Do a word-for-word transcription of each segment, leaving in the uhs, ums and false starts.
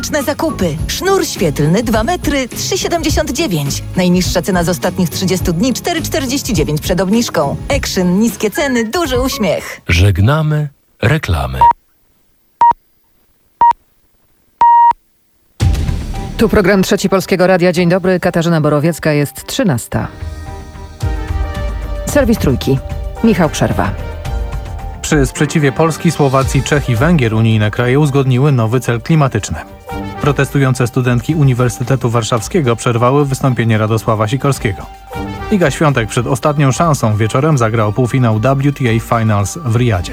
Tegoroczne zakupy. Sznur świetlny dwa metry trzy siedemdziesiąt dziewięć. Najniższa cena z ostatnich trzydziestu dni cztery czterdzieści dziewięć przed obniżką. Action, niskie ceny, duży uśmiech. Żegnamy reklamy. Tu program Trzeci Polskiego Radia. Dzień dobry, Katarzyna Borowiecka, jest trzynasta. Serwis Trójki. Michał Przerwa. Przy sprzeciwie Polski, Słowacji, Czech i Węgier unijne kraje uzgodniły nowy cel klimatyczny. Protestujące studentki Uniwersytetu Warszawskiego przerwały wystąpienie Radosława Sikorskiego. Iga Świątek przed ostatnią szansą wieczorem zagrał półfinał W T A Finals w Riyadzie.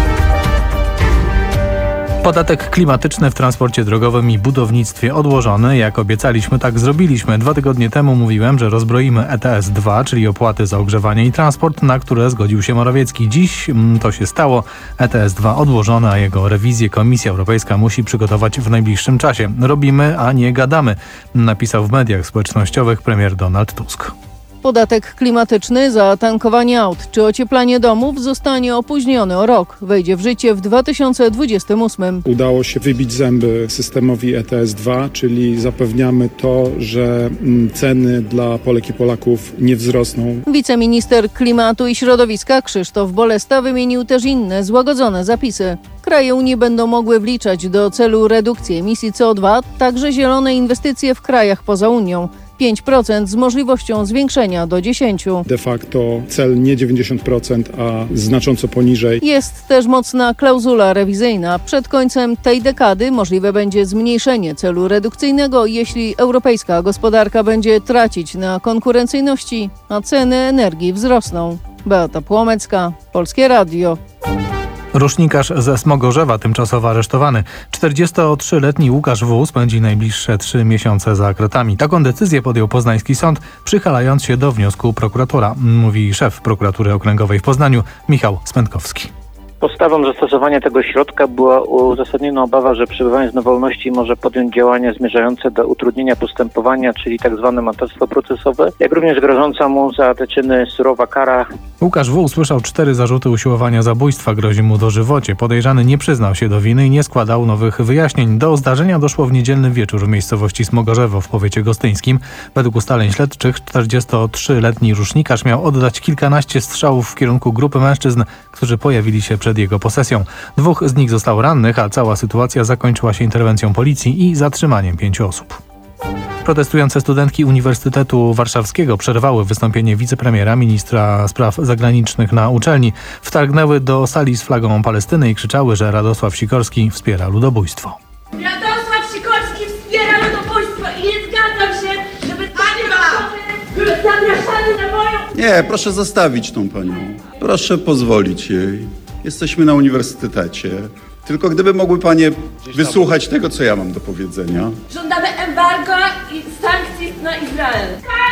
Podatek klimatyczny w transporcie drogowym i budownictwie odłożony. Jak obiecaliśmy, tak zrobiliśmy. Dwa tygodnie temu mówiłem, że rozbroimy E T S dwa, czyli opłaty za ogrzewanie i transport, na które zgodził się Morawiecki. Dziś mm, to się stało. E T S dwa odłożone, a jego rewizję Komisja Europejska musi przygotować w najbliższym czasie. Robimy, a nie gadamy, napisał w mediach społecznościowych premier Donald Tusk. Podatek klimatyczny za tankowanie aut czy ocieplanie domów zostanie opóźniony o rok. Wejdzie w życie w dwa tysiące dwudziestym ósmym. Udało się wybić zęby systemowi E T S dwa, czyli zapewniamy to, że ceny dla Polek i Polaków nie wzrosną. Wiceminister Klimatu i Środowiska Krzysztof Bolesta wymienił też inne złagodzone zapisy. Kraje Unii będą mogły wliczać do celu redukcji emisji C O dwa także zielone inwestycje w krajach poza Unią. pięć procent z możliwością zwiększenia do dziesięć procent. De facto cel nie dziewięćdziesiąt procent, a znacząco poniżej. Jest też mocna klauzula rewizyjna. Przed końcem tej dekady możliwe będzie zmniejszenie celu redukcyjnego, jeśli europejska gospodarka będzie tracić na konkurencyjności, a ceny energii wzrosną. Beata Płomecka, Polskie Radio. Rusznikarz ze Smogorzewa tymczasowo aresztowany. czterdziestotrzyletni Łukasz W. spędzi najbliższe trzy miesiące za kratami. Taką decyzję podjął poznański sąd, przychylając się do wniosku prokuratora, mówi szef prokuratury okręgowej w Poznaniu Michał Smętkowski. Podstawą zastosowania tego środka była uzasadniona obawa, że przebywając na wolności może podjąć działania zmierzające do utrudnienia postępowania, czyli tak zwane matactwo procesowe, jak również grożąca mu za te czyny surowa kara. Łukasz W. usłyszał cztery zarzuty usiłowania zabójstwa, grozi mu dożywocie. Podejrzany nie przyznał się do winy i nie składał nowych wyjaśnień. Do zdarzenia doszło w niedzielny wieczór w miejscowości Smogorzewo w powiecie gostyńskim. Według ustaleń śledczych czterdziestotrzyletni rusznikarz miał oddać kilkanaście strzałów w kierunku grupy mężczyzn, którzy pojawili się przed jego posesją. Dwóch z nich zostało rannych, a cała sytuacja zakończyła się interwencją policji i zatrzymaniem pięciu osób. Protestujące studentki Uniwersytetu Warszawskiego przerwały wystąpienie wicepremiera, ministra spraw zagranicznych na uczelni. Wtargnęły do sali z flagą Palestyny i krzyczały, że Radosław Sikorski wspiera ludobójstwo. Radosław Sikorski wspiera ludobójstwo i nie zgadzam się, żeby takie osoby zapraszane na moją... Nie, proszę zostawić tą panią. Proszę pozwolić jej. Jesteśmy na uniwersytecie. Tylko gdyby mogły panie wysłuchać tego, co ja mam do powiedzenia. Żądamy embargo i sankcji na Izrael.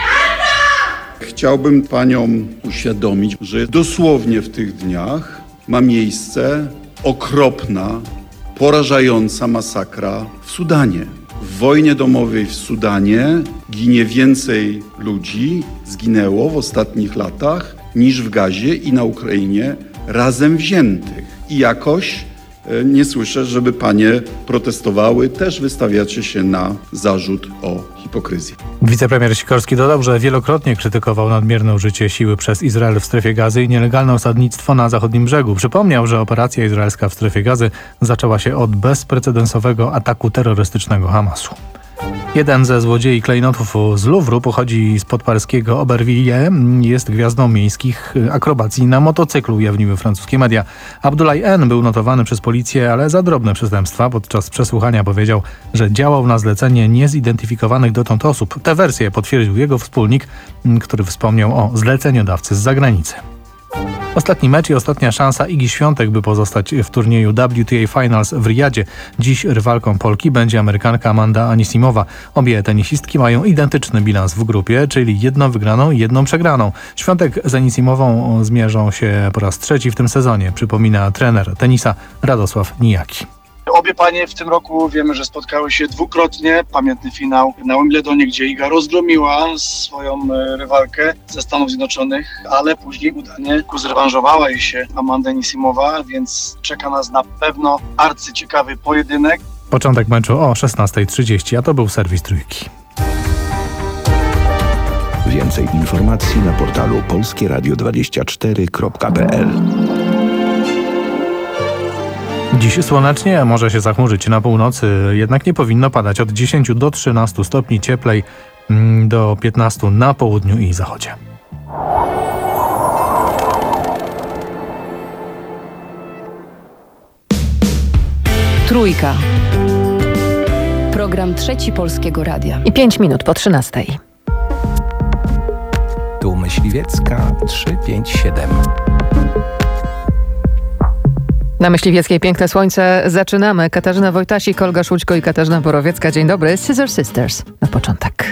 Chciałbym paniom uświadomić, że dosłownie w tych dniach ma miejsce okropna, porażająca masakra w Sudanie. W wojnie domowej w Sudanie ginie więcej ludzi, zginęło w ostatnich latach, niż w Gazie i na Ukrainie razem wziętych. I jakoś e, nie słyszę, żeby panie protestowały. Też wystawiacie się na zarzut o hipokryzję. Wicepremier Sikorski dodał, że wielokrotnie krytykował nadmierne użycie siły przez Izrael w strefie Gazy i nielegalne osadnictwo na zachodnim brzegu. Przypomniał, że operacja izraelska w strefie Gazy zaczęła się od bezprecedensowego ataku terrorystycznego Hamasu. Jeden ze złodziei klejnotów z Luwru pochodzi z podparskiego Aubervilliers. Jest gwiazdą miejskich akrobacji na motocyklu, ujawniły francuskie media. Abdoulaye N. był notowany przez policję, ale za drobne przestępstwa. Podczas przesłuchania powiedział, że działał na zlecenie niezidentyfikowanych dotąd osób. Tę wersję potwierdził jego wspólnik, który wspomniał o zleceniodawcy z zagranicy. Ostatni mecz i ostatnia szansa Igi Świątek, by pozostać w turnieju W T A Finals w Riyadzie. Dziś rywalką Polki będzie Amerykanka Amanda Anisimowa. Obie tenisistki mają identyczny bilans w grupie, czyli jedną wygraną i jedną przegraną. Świątek z Anisimową zmierzą się po raz trzeci w tym sezonie, przypomina trener tenisa Radosław Nijaki. Obie panie w tym roku wiemy, że spotkały się dwukrotnie. Pamiętny finał na Wimbledonie, gdzie Iga rozgromiła swoją rywalkę ze Stanów Zjednoczonych, ale później udanie zrewanżowała jej się Amanda Anisimowa, więc czeka nas na pewno arcyciekawy pojedynek. Początek meczu o szesnasta trzydzieści, a to był serwis Trójki. Więcej informacji na portalu polskie radio dwadzieścia cztery kropka p l. Dziś słonecznie, może się zachmurzyć na północy, jednak nie powinno padać. Od dziesięciu do trzynastu stopni cieplej, do piętnastu na południu i zachodzie. Trójka. Program Trzeci Polskiego Radia. I pięć minut po trzynastej. Tu Myśliwiecka trzysta pięćdziesiąt siedem. Na Myśliwieckiej piękne słońce. Zaczynamy. Katarzyna Wojtasik, Olga Szulćko i Katarzyna Borowiecka. Dzień dobry. Scissor Sisters na początek.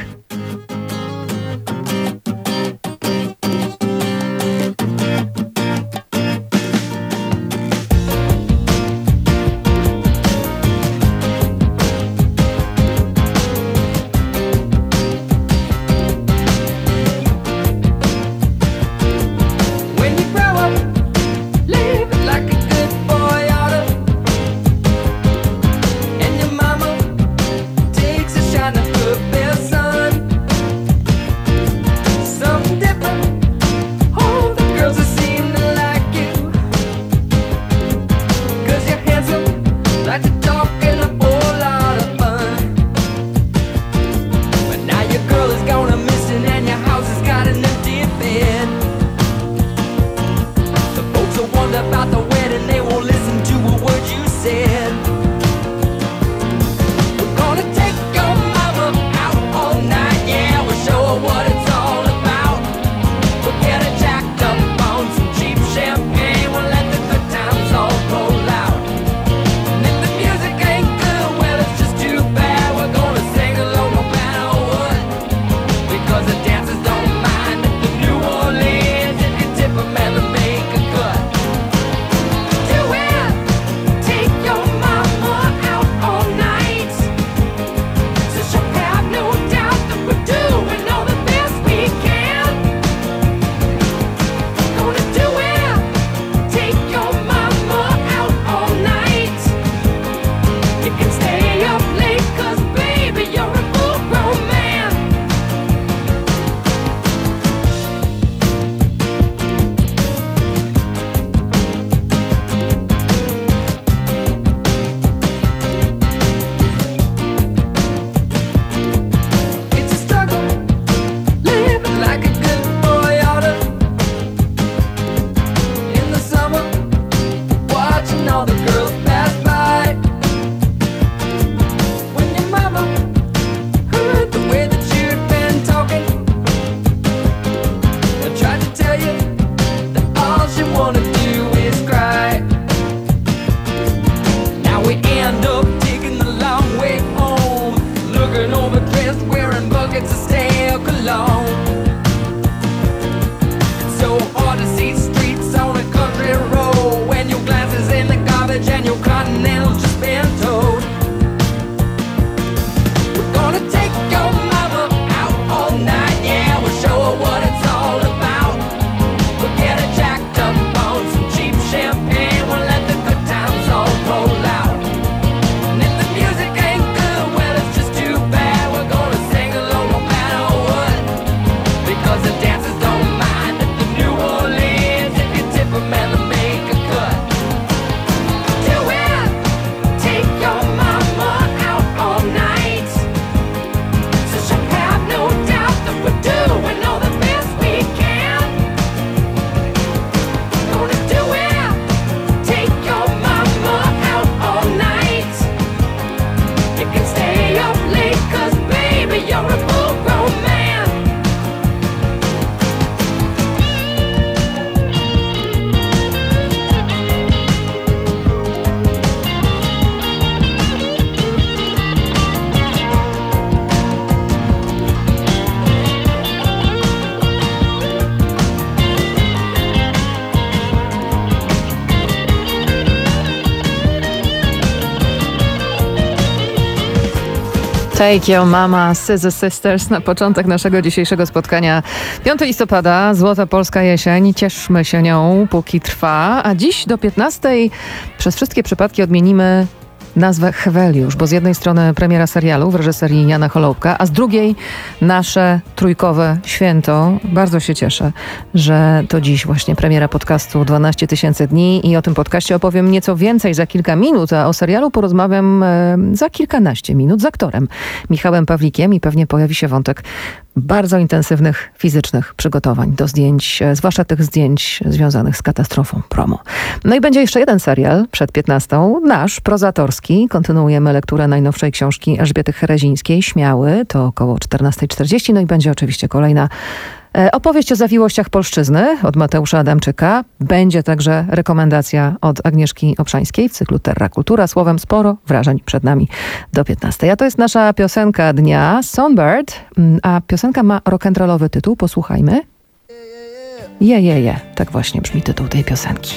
Take Your Mama, Scissor Sisters na początek naszego dzisiejszego spotkania. piątego listopada, Złota Polska Jesień. Cieszmy się nią, póki trwa. A dziś do piętnastej przez wszystkie przypadki odmienimy nazwę Heweliusz, bo z jednej strony premiera serialu w reżyserii Jana Choloupka, a z drugiej nasze trójkowe święto. Bardzo się cieszę, że to dziś właśnie premiera podcastu dwanaście tysięcy dni i o tym podcaście opowiem nieco więcej za kilka minut, a o serialu porozmawiam e, za kilkanaście minut z aktorem Michałem Pawlikiem i pewnie pojawi się wątek bardzo intensywnych fizycznych przygotowań do zdjęć, zwłaszcza tych zdjęć związanych z katastrofą promo. No i będzie jeszcze jeden serial przed piętnastą, nasz, prozatorski. Kontynuujemy lekturę najnowszej książki Elżbiety Herezińskiej, Śmiały, to około czternasta czterdzieści. No i będzie oczywiście kolejna opowieść o zawiłościach polszczyzny od Mateusza Adamczyka. Będzie także rekomendacja od Agnieszki Obszańskiej w cyklu Terra Kultura. Słowem, sporo wrażeń przed nami do piętnastej. A to jest nasza piosenka dnia, Songbird, a piosenka ma rock'n'rollowy tytuł. Posłuchajmy. Je, je, je. Tak właśnie brzmi tytuł tej piosenki.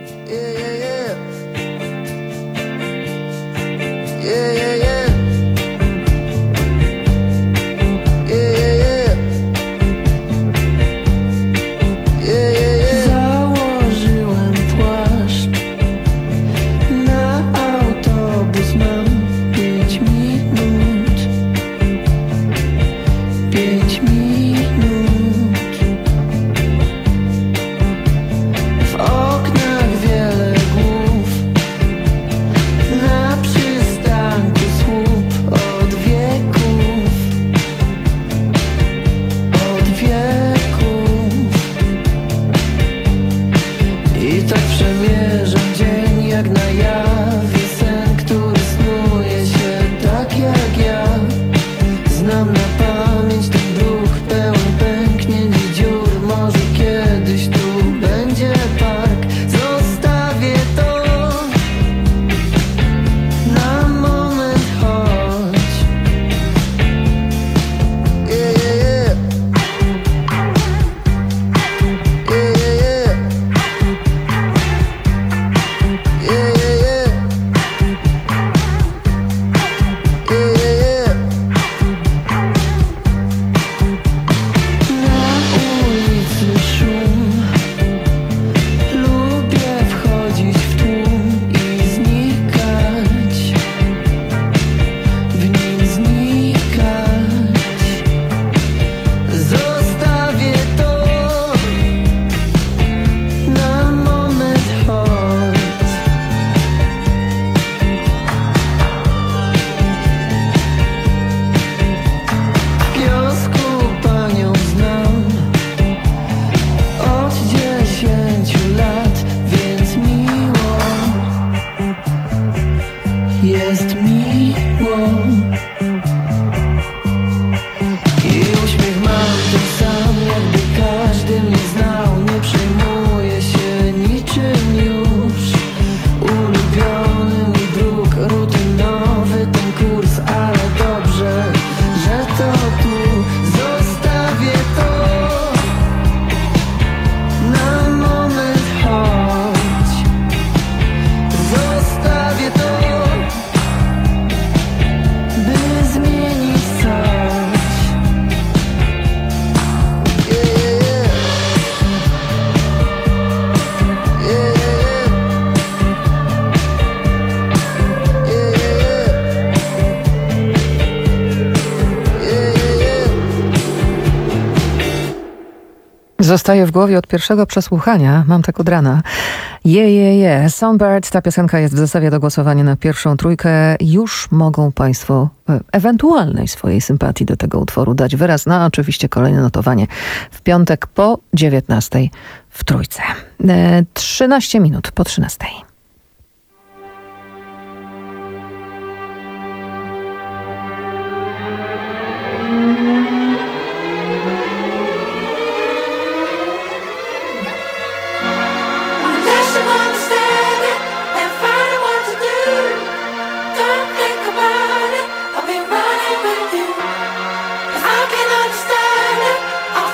Zostaje w głowie od pierwszego przesłuchania. Mam tak od rana. Je, je, je. Songbird. Ta piosenka jest w zestawie do głosowania na pierwszą trójkę. Już mogą Państwo e, ewentualnej swojej sympatii do tego utworu dać wyraz na oczywiście kolejne notowanie w piątek po dziewiętnastej w trójce. E, trzynaście minut po trzynastej.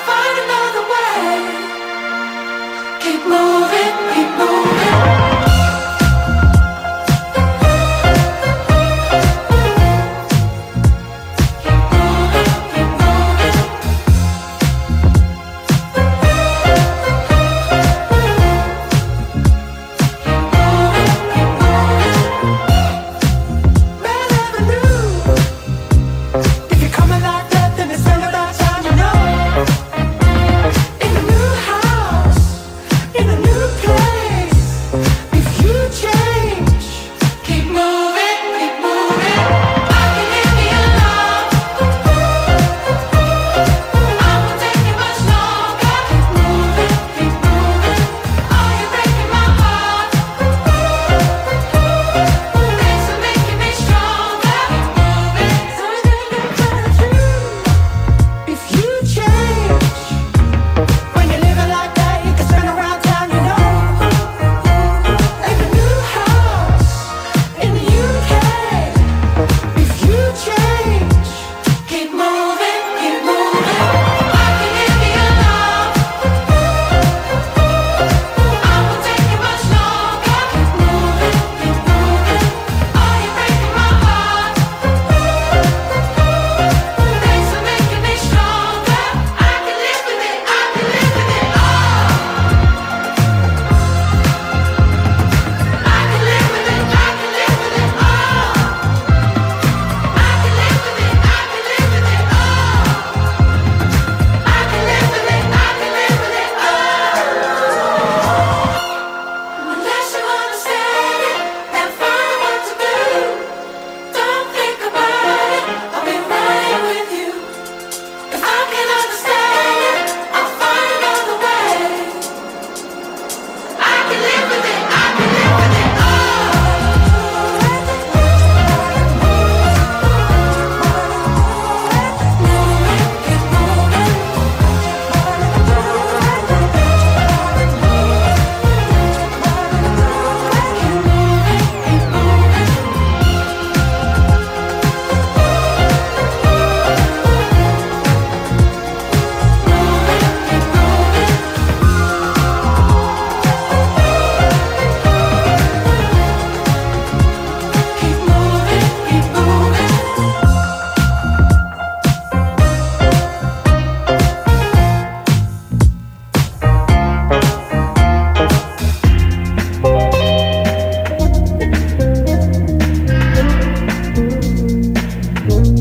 Keep moving, keep moving.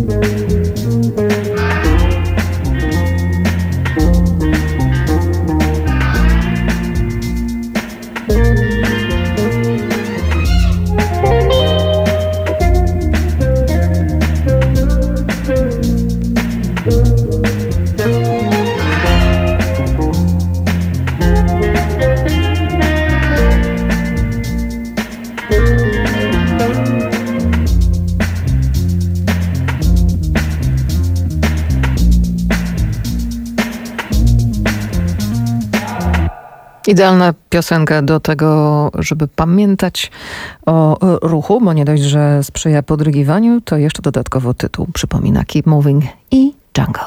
Idealna piosenka do tego, żeby pamiętać o ruchu, bo nie dość, że sprzyja podrygiwaniu, to jeszcze dodatkowo tytuł przypomina Keep Moving i Jungle.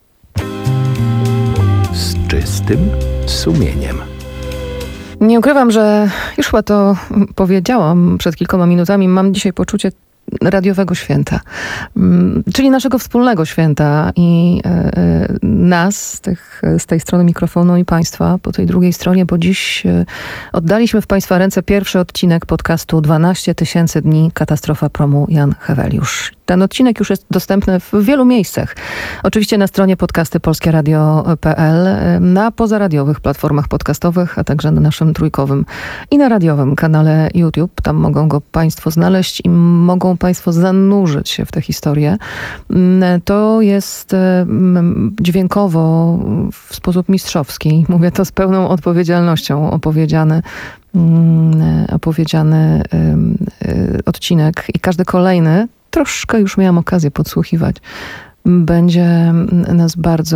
Z czystym sumieniem. Nie ukrywam, że już chyba to powiedziałam przed kilkoma minutami, mam dzisiaj poczucie radiowego święta, czyli naszego wspólnego święta i y, nas z, tych, z tej strony mikrofonu i państwa po tej drugiej stronie, bo dziś y, oddaliśmy w państwa ręce pierwszy odcinek podcastu dwanaście tysięcy dni katastrofa promu Jan Heweliusz. Ten odcinek już jest dostępny w wielu miejscach. Oczywiście na stronie podcasty polskie radio kropka p l, na pozaradiowych platformach podcastowych, a także na naszym trójkowym i na radiowym kanale YouTube. Tam mogą go państwo znaleźć i mogą państwo zanurzyć się w tę historię. To jest dźwiękowo w sposób mistrzowski. Mówię to z pełną odpowiedzialnością opowiedziany opowiedziany odcinek i każdy kolejny, troszkę już miałam okazję podsłuchiwać, będzie nas bardzo,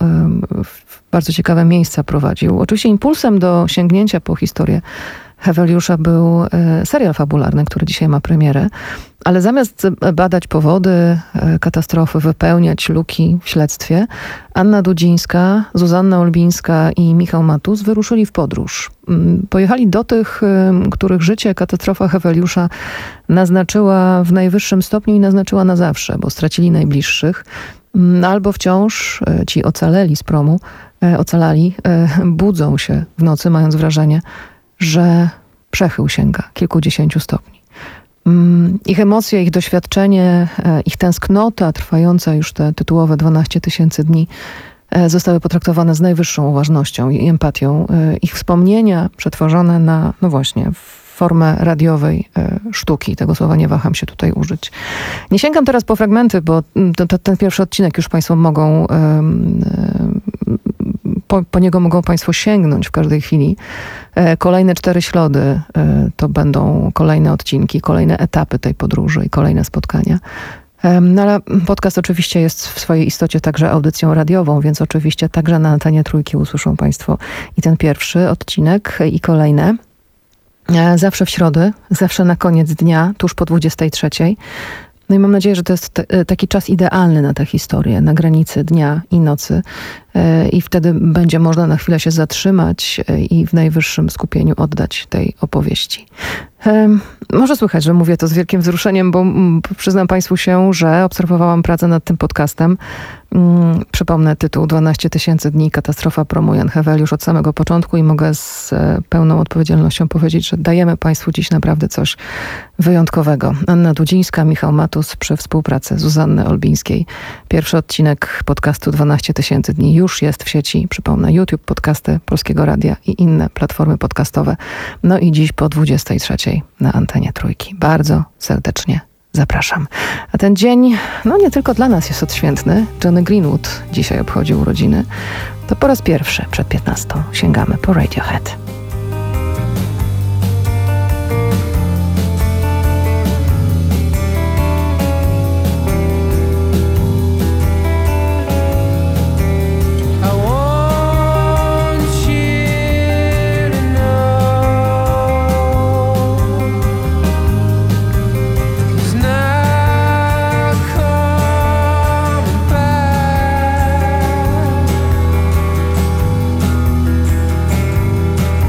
w bardzo ciekawe miejsca prowadził. Oczywiście impulsem do sięgnięcia po historię Heweliusza był serial fabularny, który dzisiaj ma premierę, ale zamiast badać powody katastrofy, wypełniać luki w śledztwie, Anna Dudzińska, Zuzanna Olbińska i Michał Matus wyruszyli w podróż. Pojechali do tych, których życie katastrofa Heweliusza naznaczyła w najwyższym stopniu i naznaczyła na zawsze, bo stracili najbliższych, albo wciąż ci ocaleli z promu, ocalali, budzą się w nocy, mając wrażenie, że przechył sięga kilkudziesięciu stopni. Ich emocje, ich doświadczenie, ich tęsknota trwająca już te tytułowe dwanaście tysięcy dni zostały potraktowane z najwyższą uważnością i empatią. Ich wspomnienia przetworzone na, no właśnie, formę radiowej sztuki. Tego słowa nie waham się tutaj użyć. Nie sięgam teraz po fragmenty, bo to, to, ten pierwszy odcinek już państwo mogą Po, po niego mogą państwo sięgnąć w każdej chwili. Kolejne cztery środy to będą kolejne odcinki, kolejne etapy tej podróży i kolejne spotkania. No ale podcast oczywiście jest w swojej istocie także audycją radiową, więc oczywiście także na antenie Trójki usłyszą państwo i ten pierwszy odcinek i kolejne. Zawsze w środę, zawsze na koniec dnia, tuż po dwudziestej trzeciej. No i mam nadzieję, że to jest t- taki czas idealny na tę historię, na granicy dnia i nocy. Yy, I wtedy będzie można na chwilę się zatrzymać yy, i w najwyższym skupieniu oddać tej opowieści. Yy, może słychać, że mówię to z wielkim wzruszeniem, bo mm, przyznam państwu się, że obserwowałam pracę nad tym podcastem. Yy, przypomnę tytuł dwanaście tysięcy dni katastrofa promu Jan Heweliusz od samego początku i mogę z yy, pełną odpowiedzialnością powiedzieć, że dajemy państwu dziś naprawdę coś wyjątkowego. Anna Dudzińska, Michał Matus przy współpracy Zuzanny Olbińskiej. Pierwszy odcinek podcastu dwanaście tysięcy dni już jest w sieci. Przypomnę, YouTube, podcasty Polskiego Radia i inne platformy podcastowe. No i dziś po dwudziestej trzeciej na antenie Trójki. Bardzo serdecznie zapraszam. A ten dzień, no nie tylko dla nas jest odświętny. Johnny Greenwood dzisiaj obchodzi urodziny. To po raz pierwszy przed piętnastą sięgamy po Radiohead. Back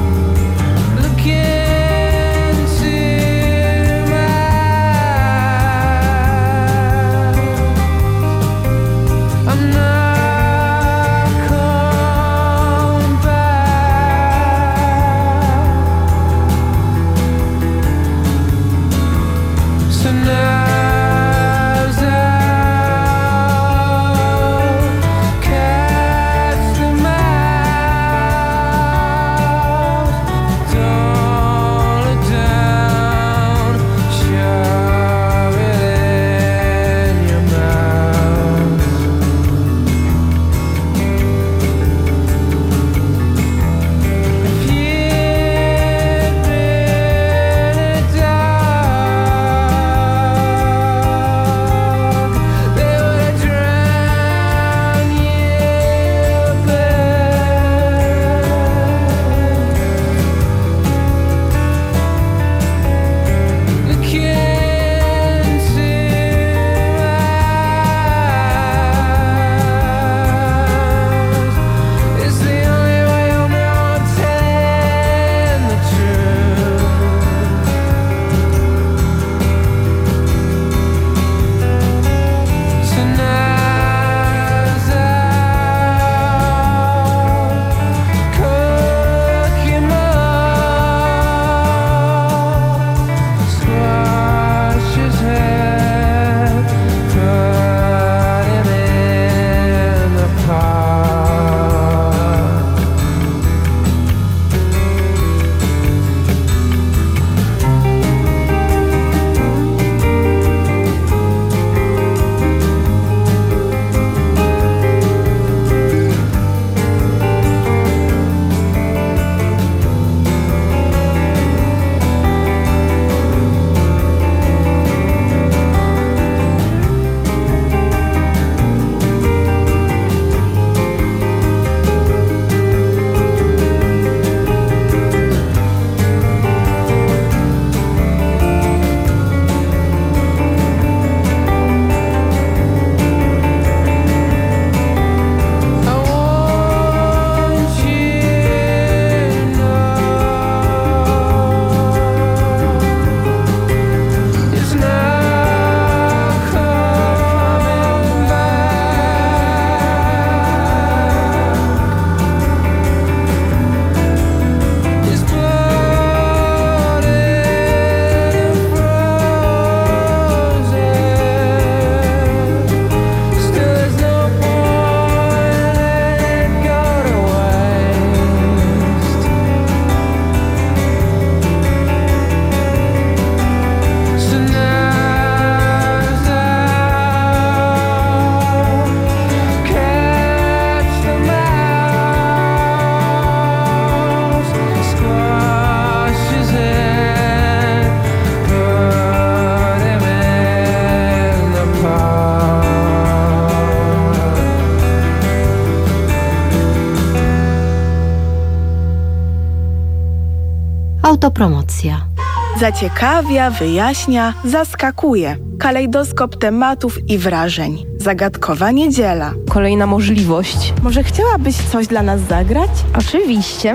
Autopromocja. Zaciekawia, wyjaśnia, zaskakuje. Kalejdoskop tematów i wrażeń. Zagadkowa niedziela. Kolejna możliwość. Może chciałabyś coś dla nas zagrać? Oczywiście.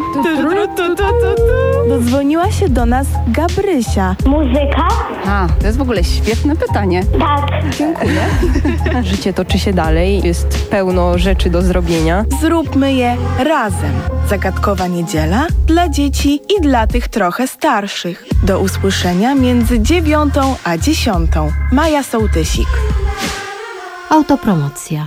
Dodzwoniła się do nas Gabrysia. Muzyka? A, to jest w ogóle świetne pytanie. Tak. Dziękuję. Życie toczy się dalej, jest pełno rzeczy do zrobienia. Zróbmy je razem. Zagadkowa niedziela dla dzieci i dla tych trochę starszych. Do usłyszenia między dziewiątą a dziesiątą. Maja Sołtysik. Autopromocja.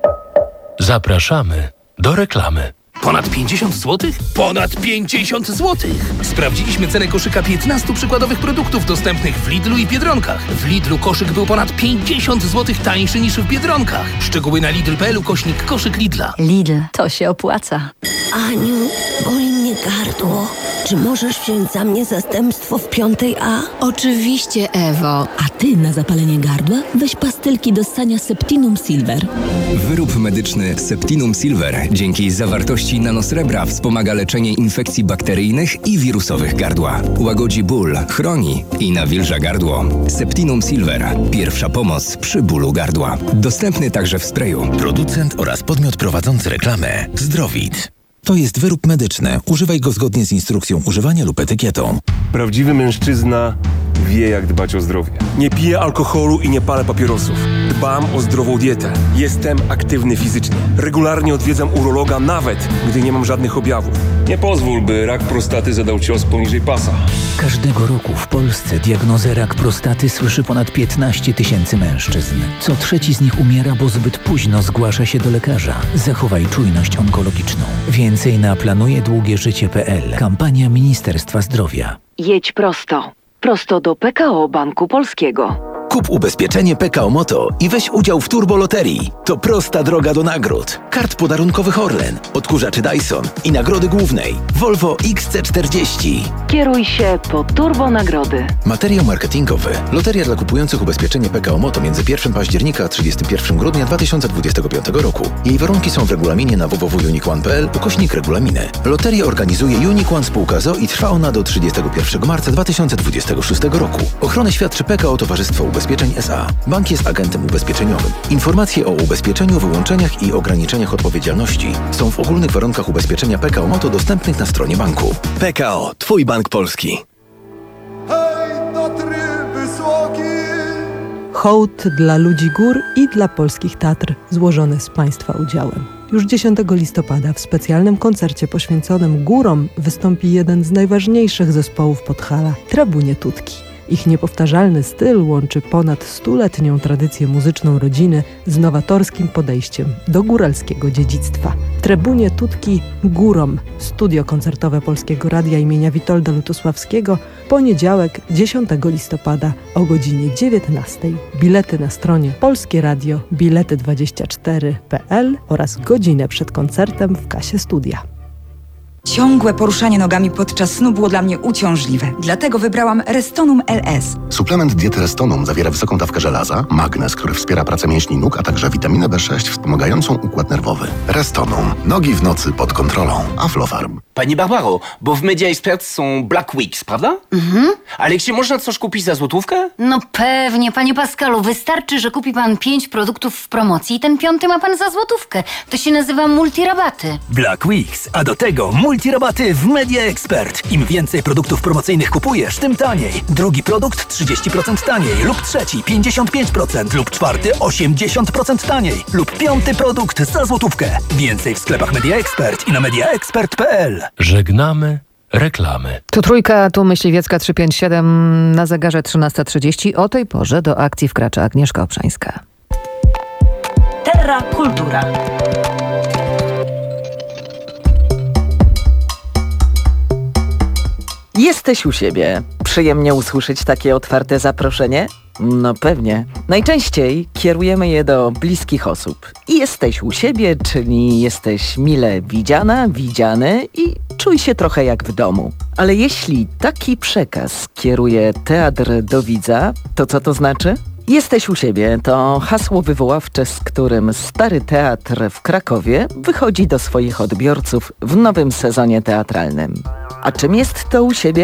Zapraszamy do reklamy. Ponad pięćdziesiąt złotych? Ponad pięćdziesiąt złotych! Sprawdziliśmy cenę koszyka piętnastu przykładowych produktów dostępnych w Lidlu i Biedronkach. W Lidlu koszyk był ponad pięćdziesiąt złotych tańszy niż w Biedronkach. Szczegóły na lidl kropka p l ukośnik koszyk Lidla. Lidl, to się opłaca. Aniu, boli mnie gardło. Czy możesz wziąć za mnie zastępstwo w piątej A? Oczywiście, Ewo. A ty na zapalenie gardła weź pastylki do ssania Septinum Silver. Wyrób medyczny Septinum Silver dzięki zawartości nanosrebra wspomaga leczenie infekcji bakteryjnych i wirusowych gardła. Łagodzi ból, chroni i nawilża gardło. Septinum Silver. Pierwsza pomoc przy bólu gardła. Dostępny także w sprayu. Producent oraz podmiot prowadzący reklamę Zdrowit. To jest wyrób medyczny. Używaj go zgodnie z instrukcją używania lub etykietą. Prawdziwy mężczyzna wie, jak dbać o zdrowie. Nie piję alkoholu i nie palę papierosów. Dbam o zdrową dietę. Jestem aktywny fizycznie. Regularnie odwiedzam urologa, nawet gdy nie mam żadnych objawów. Nie pozwól, by rak prostaty zadał cios poniżej pasa. Każdego roku w Polsce diagnozę rak prostaty słyszy ponad piętnaście tysięcy mężczyzn. Co trzeci z nich umiera, bo zbyt późno zgłasza się do lekarza. Zachowaj czujność onkologiczną. Więcej na planuje długie życie kropka p l. Kampania Ministerstwa Zdrowia. Jedź prosto. Prosto do P K O Banku Polskiego. Kup ubezpieczenie P K O Moto i weź udział w turboloterii. To prosta droga do nagród. Kart podarunkowych Orlen, odkurzaczy Dyson i nagrody głównej Volvo X C czterdzieści. Kieruj się po turbo nagrody. Materiał marketingowy. Loteria dla kupujących ubezpieczenie P K O Moto między pierwszego października a trzydziestego pierwszego grudnia dwa tysiące dwudziestego piątego roku. Jej warunki są w regulaminie na w w w kropka unique one kropka p l ukośnik regulaminy. Loterię organizuje Unique One Spółka z o o i trwa ona do trzydziestego pierwszego marca dwa tysiące dwudziestego szóstego roku. Ochronę świadczy P K O Towarzystwo Ubezpieczeń S A. Bank jest agentem ubezpieczeniowym. Informacje o ubezpieczeniu, wyłączeniach i ograniczeniach odpowiedzialności są w ogólnych warunkach ubezpieczenia P K O Moto dostępnych na stronie banku. P K O, Twój bank polski. Hej, Tatry wysoki! Hołd dla ludzi gór i dla polskich Tatr, złożony z Państwa udziałem. Już dziesiątego listopada w specjalnym koncercie poświęconym górom wystąpi jeden z najważniejszych zespołów Podhala – Trabunie Tutki. Ich niepowtarzalny styl łączy ponad stuletnią tradycję muzyczną rodziny z nowatorskim podejściem do góralskiego dziedzictwa. Trabunie Tutki górom. Studio koncertowe Polskiego Radia imienia Witolda Lutosławskiego. Poniedziałek, dziesiątego listopada o godzinie dziewiętnastej. Bilety na stronie Polskie Radio bilety dwadzieścia cztery kropka p l oraz godzinę przed koncertem w kasie studia. Ciągłe poruszanie nogami podczas snu było dla mnie uciążliwe. Dlatego wybrałam Restonum L S. Suplement diety Restonum zawiera wysoką dawkę żelaza, magnez, który wspiera pracę mięśni nóg, a także witaminę B sześć wspomagającą układ nerwowy. Restonum. Nogi w nocy pod kontrolą. Aflofarm. Pani Barbaro, bo w Media Expert są Black Weeks, prawda? Mhm. Ale czy można coś kupić za złotówkę? No pewnie, panie Pascalu. Wystarczy, że kupi pan pięć produktów w promocji i ten piąty ma pan za złotówkę. To się nazywa multirabaty. Black Weeks, a do tego multirabaty w Media Expert. Im więcej produktów promocyjnych kupujesz, tym taniej. Drugi produkt trzydzieści procent taniej, lub trzeci pięćdziesiąt pięć procent, lub czwarty osiemdziesiąt procent taniej, lub piąty produkt za złotówkę. Więcej w sklepach Media Expert i na mediaexpert kropka p l. Żegnamy reklamy. Tu Trójka, tu Myśliwiecka trzysta pięćdziesiąt siedem, na zegarze trzynasta trzydzieści. O tej porze do akcji wkracza Agnieszka Obszańska. Terra Kultura. Jesteś u siebie. Przyjemnie usłyszeć takie otwarte zaproszenie? No pewnie. Najczęściej kierujemy je do bliskich osób. I jesteś u siebie, czyli jesteś mile widziana, widziany i czuj się trochę jak w domu. Ale jeśli taki przekaz kieruje teatr do widza, to co to znaczy? Jesteś u siebie to hasło wywoławcze, z którym Stary Teatr w Krakowie wychodzi do swoich odbiorców w nowym sezonie teatralnym. A czym jest to u siebie?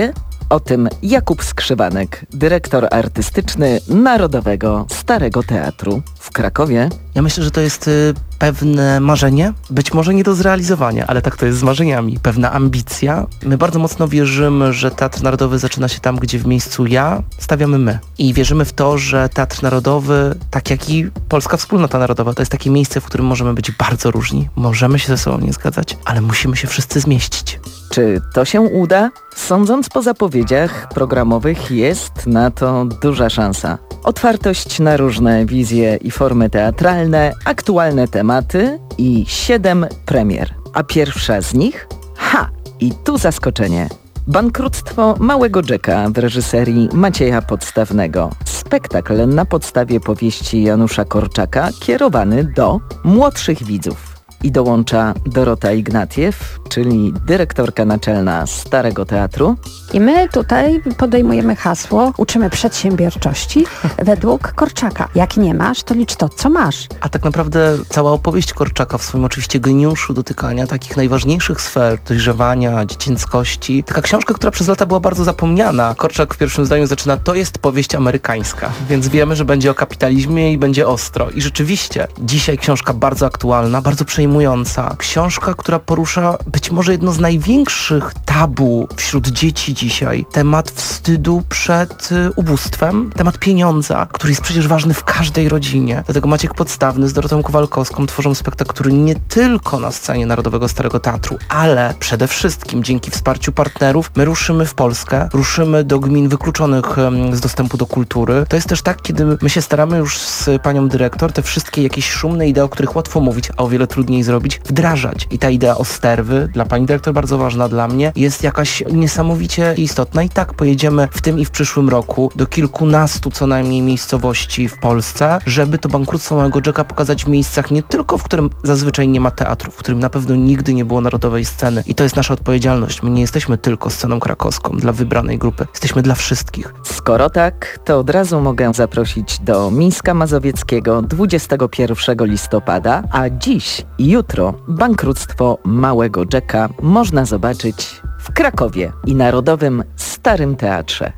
O tym Jakub Skrzywanek, dyrektor artystyczny Narodowego Starego Teatru w Krakowie. Ja myślę, że to jest y, pewne marzenie, być może nie do zrealizowania, ale tak to jest z marzeniami, pewna ambicja. My bardzo mocno wierzymy, że Teatr Narodowy zaczyna się tam, gdzie w miejscu ja stawiamy my. I wierzymy w to, że Teatr Narodowy, tak jak i Polska Wspólnota Narodowa, to jest takie miejsce, w którym możemy być bardzo różni, możemy się ze sobą nie zgadzać, ale musimy się wszyscy zmieścić. Czy to się uda? Sądząc po zapowiedziach programowych, jest na to duża szansa. Otwartość na różne wizje i formy teatralne, aktualne tematy i siedem premier. A pierwsza z nich? Ha! I tu zaskoczenie. Bankructwo Małego Jacka w reżyserii Macieja Podstawnego. Spektakl na podstawie powieści Janusza Korczaka kierowany do młodszych widzów. I dołącza Dorota Ignatiew, czyli dyrektorka naczelna Starego Teatru. I my tutaj podejmujemy hasło, uczymy przedsiębiorczości według Korczaka. Jak nie masz, to licz to, co masz. A tak naprawdę cała opowieść Korczaka w swoim oczywiście geniuszu dotykania takich najważniejszych sfer dojrzewania, dziecięcości. Taka książka, która przez lata była bardzo zapomniana. Korczak w pierwszym zdaniu zaczyna, to jest powieść amerykańska, więc wiemy, że będzie o kapitalizmie i będzie ostro. I rzeczywiście, dzisiaj książka bardzo aktualna, bardzo przejmująca. Książka, która porusza być może jedno z największych tabu wśród dzieci dzisiaj. Temat wstydu przed y, ubóstwem, temat pieniądza, który jest przecież ważny w każdej rodzinie. Dlatego Maciek Podstawny z Dorotą Kowalkowską tworzą spektakl, który nie tylko na scenie Narodowego Starego Teatru, ale przede wszystkim dzięki wsparciu partnerów my ruszymy w Polskę, ruszymy do gmin wykluczonych y, z dostępu do kultury. To jest też tak, kiedy my się staramy już z panią dyrektor te wszystkie jakieś szumne idee, o których łatwo mówić, a o wiele trudniej zrobić, wdrażać. I ta idea Osterwy, dla pani dyrektor bardzo ważna dla mnie, jest jakaś niesamowicie istotna. I tak pojedziemy w tym i w przyszłym roku do kilkunastu co najmniej miejscowości w Polsce, żeby to bankructwo Małego Jacka pokazać w miejscach nie tylko, w którym zazwyczaj nie ma teatru, w którym na pewno nigdy nie było narodowej sceny. I to jest nasza odpowiedzialność. My nie jesteśmy tylko sceną krakowską dla wybranej grupy. Jesteśmy dla wszystkich. Skoro tak, to od razu mogę zaprosić do Mińska Mazowieckiego dwudziestego pierwszego listopada, a dziś i jutro bankructwo Małego Jacka można zobaczyć w Krakowie i Narodowym Starym Teatrze.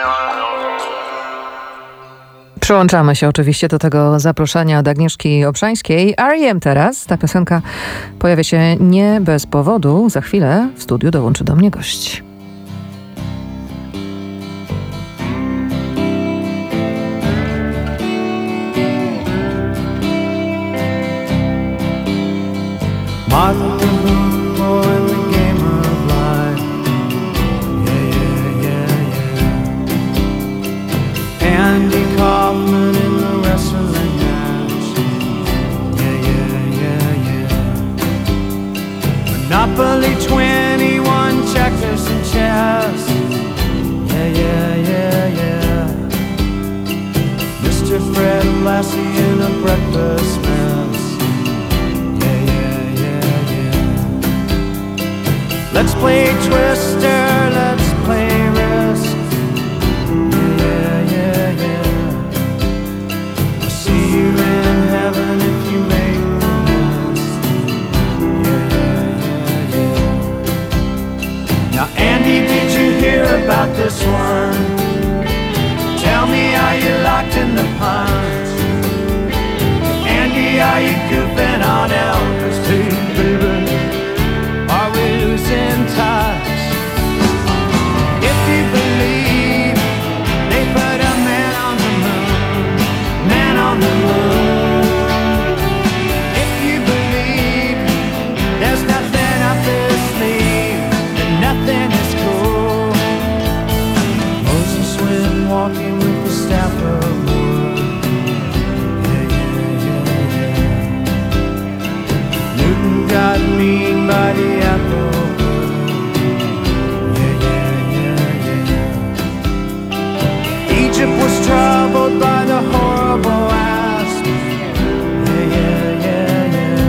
Przyłączamy się oczywiście do tego zaproszenia od Agnieszki Obszańskiej. R E M teraz. Ta piosenka pojawia się nie bez powodu. Za chwilę w studiu dołączy do mnie gość. Martha Moon in the game of life. Yeah, yeah, yeah, yeah. Andy Kaufman in the wrestling match. Yeah, yeah, yeah, yeah. Monopoly twenty-one, checkers and chess. Yeah, yeah, yeah, yeah. Mister Fred Lassie in a breakfast mess. Let's play Twister, let's play Risk. Yeah, yeah, yeah. I'll see you in heaven if you make the list. Yeah, yeah, yeah, yeah. Now, Andy, did you hear about this one? Tell me, are you locked in the punch? Andy, are you goofing on Elvis too, baby? Are we losing touch? If you believe they put a man on the moon, man on the moon. If you believe there's nothing up his sleeve, then nothing is cool. Moses went walking with the staff of wood. Yeah, yeah, yeah, yeah. Newton got mean by the apple. Yeah, yeah, yeah, yeah. Egypt was troubled by the horrible asp. Yeah, yeah, yeah, yeah.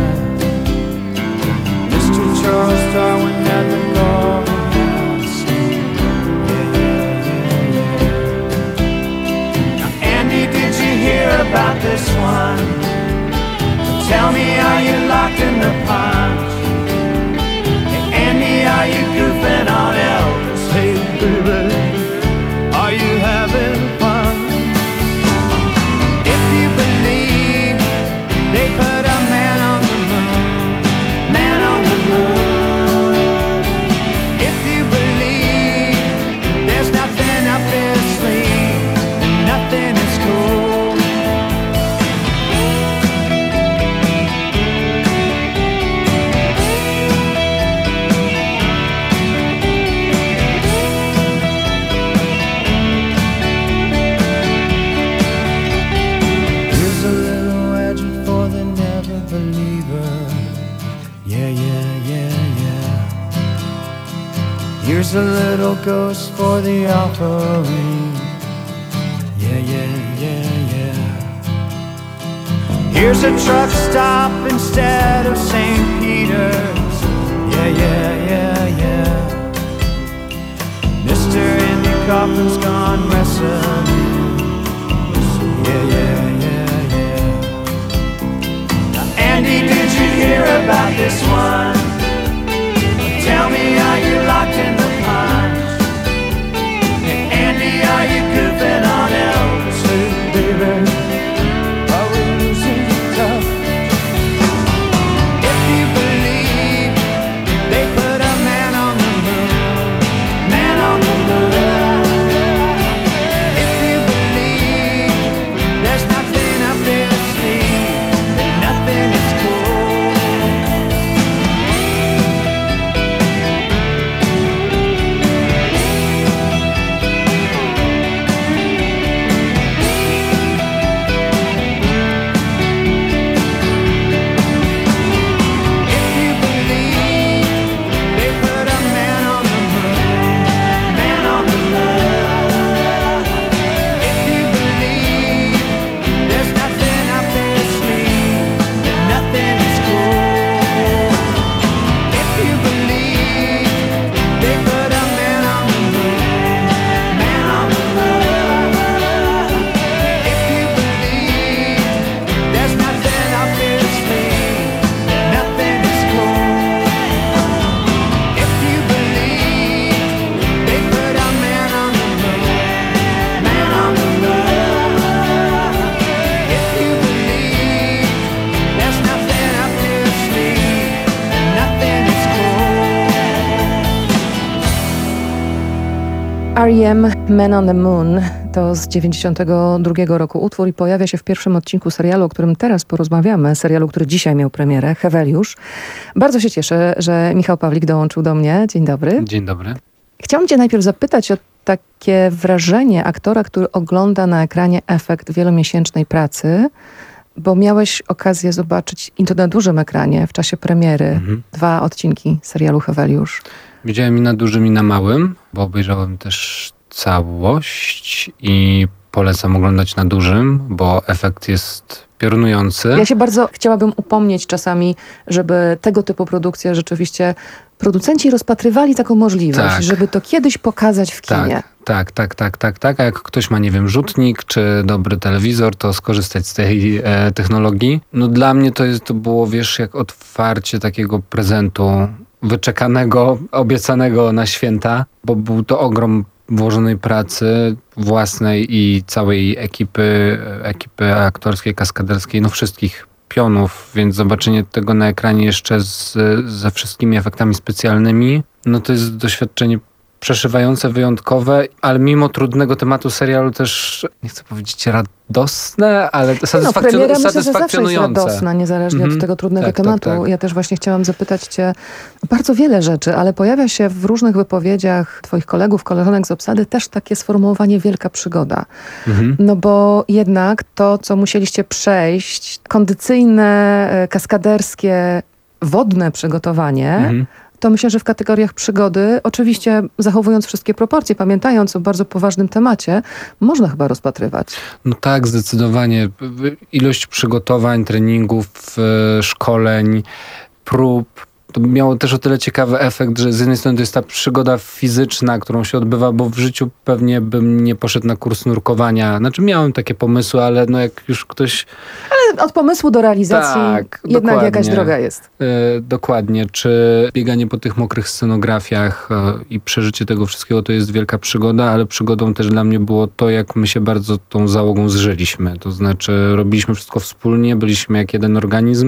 Mister Charles Darwin had the golden mask. Yeah, yeah, yeah, yeah. Now, Andy, did you hear about this one? Tell me, are you locked in the punch? Hey, Andy, are you goofing on Elvis? Hey, baby. Here's a little ghost for the offering. Yeah, yeah, yeah, yeah. Here's a truck stop instead of Saint Peter's. Yeah, yeah, yeah, yeah. Mister Andy Kaufman's gone wrestling. Yeah, yeah, yeah, yeah. Now, Andy, did you hear about this one? Tell me, are you locked in the pines? Hey, Andy, are you goofing on Elvis? Hey, baby, are we losing tough? If you believe they put a man on the moon, man on the moon. If you believe there's nothing up their sleeve, then nothing is cool. R E M Man on the Moon to z dziewięćdziesiątego drugiego roku utwór i pojawia się w pierwszym odcinku serialu, o którym teraz porozmawiamy, serialu, który dzisiaj miał premierę, Heweliusz. Bardzo się cieszę, że Michał Pawlik dołączył do mnie. Dzień dobry. Dzień dobry. Chciałam cię najpierw zapytać o takie wrażenie aktora, który ogląda na ekranie efekt wielomiesięcznej pracy, bo miałeś okazję zobaczyć i to na dużym ekranie w czasie premiery Mhm. dwa odcinki serialu Heweliusz. Widziałem i na dużym, i na małym, bo obejrzałem też całość i polecam oglądać na dużym, bo efekt jest piorunujący. Ja się bardzo chciałabym upomnieć czasami, żeby tego typu produkcje rzeczywiście producenci rozpatrywali taką możliwość, Tak. żeby to kiedyś pokazać w kinie. Tak, tak, tak, tak, tak. A jak ktoś ma, nie wiem, rzutnik czy dobry telewizor, to skorzystać z tej e, technologii. No dla mnie to, jest, to było, wiesz, jak otwarcie takiego prezentu wyczekanego, obiecanego na święta, bo był to ogrom włożonej pracy własnej i całej ekipy, ekipy aktorskiej, kaskaderskiej, no wszystkich pionów, więc zobaczenie tego na ekranie jeszcze z, ze wszystkimi efektami specjalnymi, no to jest doświadczenie przeszywające, wyjątkowe, ale mimo trudnego tematu serialu też, nie chcę powiedzieć radosne, ale satysfakcjon- no, premiera myślę, że zawsze jest satysfakcjonujące. radosna, niezależnie Mhm. od tego trudnego Tak, tak, tematu. tak. Ja też właśnie chciałam zapytać cię o bardzo wiele rzeczy, ale pojawia się w różnych wypowiedziach twoich kolegów, koleżanek z obsady też takie sformułowanie wielka przygoda. Mhm. No bo jednak to, co musieliście przejść, kondycyjne, e, kaskaderskie, wodne przygotowanie, Mhm. to myślę, że w kategoriach przygody, oczywiście zachowując wszystkie proporcje, pamiętając o bardzo poważnym temacie, można chyba rozpatrywać. No tak, zdecydowanie. Ilość przygotowań, treningów, e, szkoleń, prób. To miało też o tyle ciekawy efekt, że z jednej strony to jest ta przygoda fizyczna, którą się odbywa, bo w życiu pewnie bym nie poszedł na kurs nurkowania. Znaczy miałem takie pomysły, ale no jak już ktoś... Ale od pomysłu do realizacji Tak, jednak dokładnie. jakaś droga jest. E, dokładnie. Czy bieganie po tych mokrych scenografiach e, i przeżycie tego wszystkiego to jest wielka przygoda, ale przygodą też dla mnie było to, jak my się bardzo tą załogą zżyliśmy. To znaczy robiliśmy wszystko wspólnie, byliśmy jak jeden organizm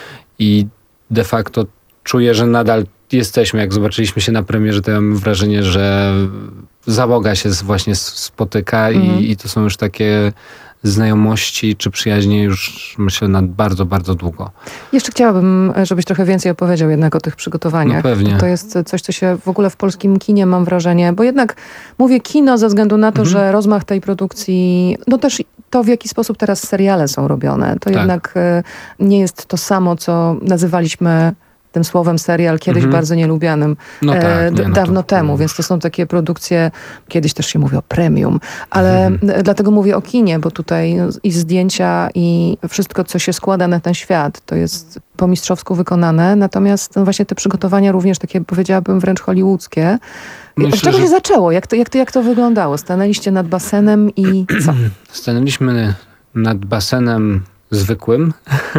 i de facto czuję, że nadal jesteśmy. Jak zobaczyliśmy się na premierze, to ja mam wrażenie, że załoga się właśnie spotyka Mhm. i, i to są już takie znajomości czy przyjaźnie już myślę na bardzo, bardzo długo. Jeszcze chciałabym, żebyś trochę więcej opowiedział jednak o tych przygotowaniach. No pewnie. To jest coś, co się w ogóle w polskim kinie, mam wrażenie, bo jednak mówię kino ze względu na to, Mhm. że rozmach tej produkcji, no też to, w jaki sposób teraz seriale są robione, to Tak. jednak e, nie jest to samo, co nazywaliśmy tym słowem serial, kiedyś Mhm. bardzo nielubianym, No tak, e, d- nie, no dawno to- temu, więc to są takie produkcje, kiedyś też się mówi o premium, ale Mhm. dlatego mówię o kinie, bo tutaj no, i zdjęcia i wszystko, co się składa na ten świat, to jest po mistrzowsku wykonane, natomiast no, właśnie te przygotowania również takie, powiedziałabym, wręcz hollywoodzkie. I Myślę, Od czego że- się zaczęło? Jak to, jak, to, jak to wyglądało? Stanęliście nad basenem i co? Stanęliśmy nad basenem zwykłym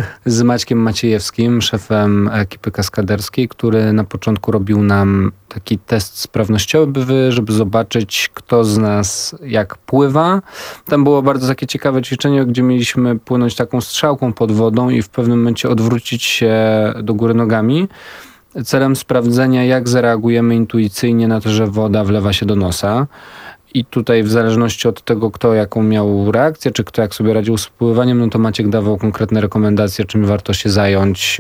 z Maćkiem Maciejewskim, szefem ekipy kaskaderskiej, który na początku robił nam taki test sprawnościowy, żeby zobaczyć, kto z nas jak pływa. Tam było bardzo takie ciekawe ćwiczenie, gdzie mieliśmy płynąć taką strzałką pod wodą i w pewnym momencie odwrócić się do góry nogami, celem sprawdzenia, jak zareagujemy intuicyjnie na to, że woda wlewa się do nosa. I tutaj w zależności od tego, kto jaką miał reakcję, czy kto jak sobie radził z pływaniem, no to Maciek dawał konkretne rekomendacje, czym warto się zająć.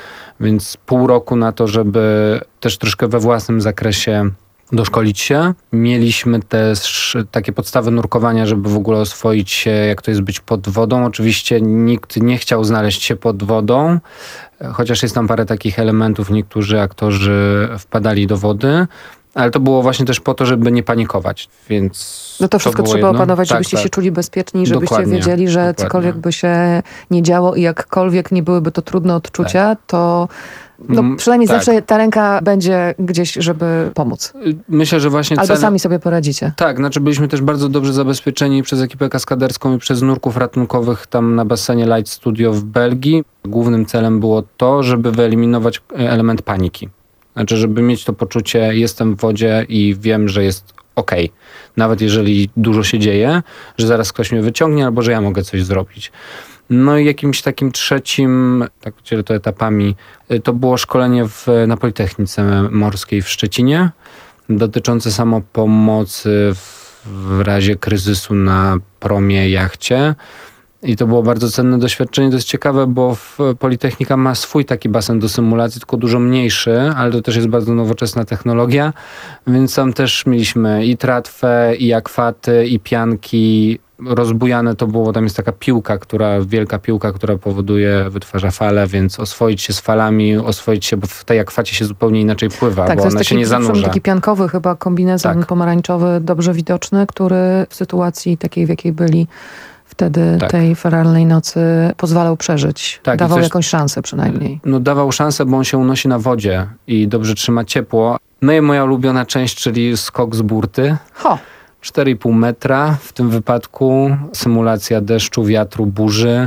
Więc pół roku na to, żeby też troszkę we własnym zakresie doszkolić się. Mieliśmy też takie podstawy nurkowania, żeby w ogóle oswoić się, jak to jest być pod wodą. Oczywiście nikt nie chciał znaleźć się pod wodą, chociaż jest tam parę takich elementów. Niektórzy aktorzy wpadali do wody, ale to było właśnie też po to, żeby nie panikować, więc... No to wszystko było trzeba jedno. opanować, Tak, żebyście tak. się czuli bezpieczni, żebyście Dokładnie, wiedzieli, że dokładnie. cokolwiek by się nie działo i jakkolwiek nie byłyby to trudne odczucia, to no, Mm, przynajmniej tak. zawsze ta ręka będzie gdzieś, żeby pomóc. Myślę, że właśnie... Albo cel- sami sobie poradzicie. Tak, znaczy byliśmy też bardzo dobrze zabezpieczeni przez ekipę kaskaderską i przez nurków ratunkowych tam na basenie Light Studio w Belgii. Głównym celem było to, żeby wyeliminować element paniki. Znaczy, żeby mieć to poczucie, jestem w wodzie i wiem, że jest okej. Nawet jeżeli dużo się dzieje, że zaraz ktoś mnie wyciągnie albo że ja mogę coś zrobić. No i jakimś takim trzecim, tak dzielę to etapami, y, to było szkolenie w, na Politechnice Morskiej w Szczecinie dotyczące samopomocy w, w razie kryzysu na promie, jachcie. I to było bardzo cenne doświadczenie. To jest ciekawe, bo w Politechnika ma swój taki basen do symulacji, tylko dużo mniejszy, ale to też jest bardzo nowoczesna technologia, więc tam też mieliśmy i tratwę, i akwaty, i pianki. Rozbujane to było, tam jest taka piłka, która, wielka piłka, która powoduje, wytwarza fale, więc oswoić się z falami, oswoić się, bo w tej akwacie się zupełnie inaczej pływa, Tak, bo to jest ona taki, się nie zanurza. taki piankowy chyba kombinezon Tak. pomarańczowy, dobrze widoczny, który w sytuacji takiej, w jakiej byli wtedy Tak. tej feralnej nocy pozwalał przeżyć. Tak, i Dawał coś- jakąś szansę przynajmniej. No dawał szansę, bo on się unosi na wodzie i dobrze trzyma ciepło. No i moja ulubiona część, czyli skok z burty. Ho! cztery i pół metra w tym wypadku, symulacja deszczu, wiatru, burzy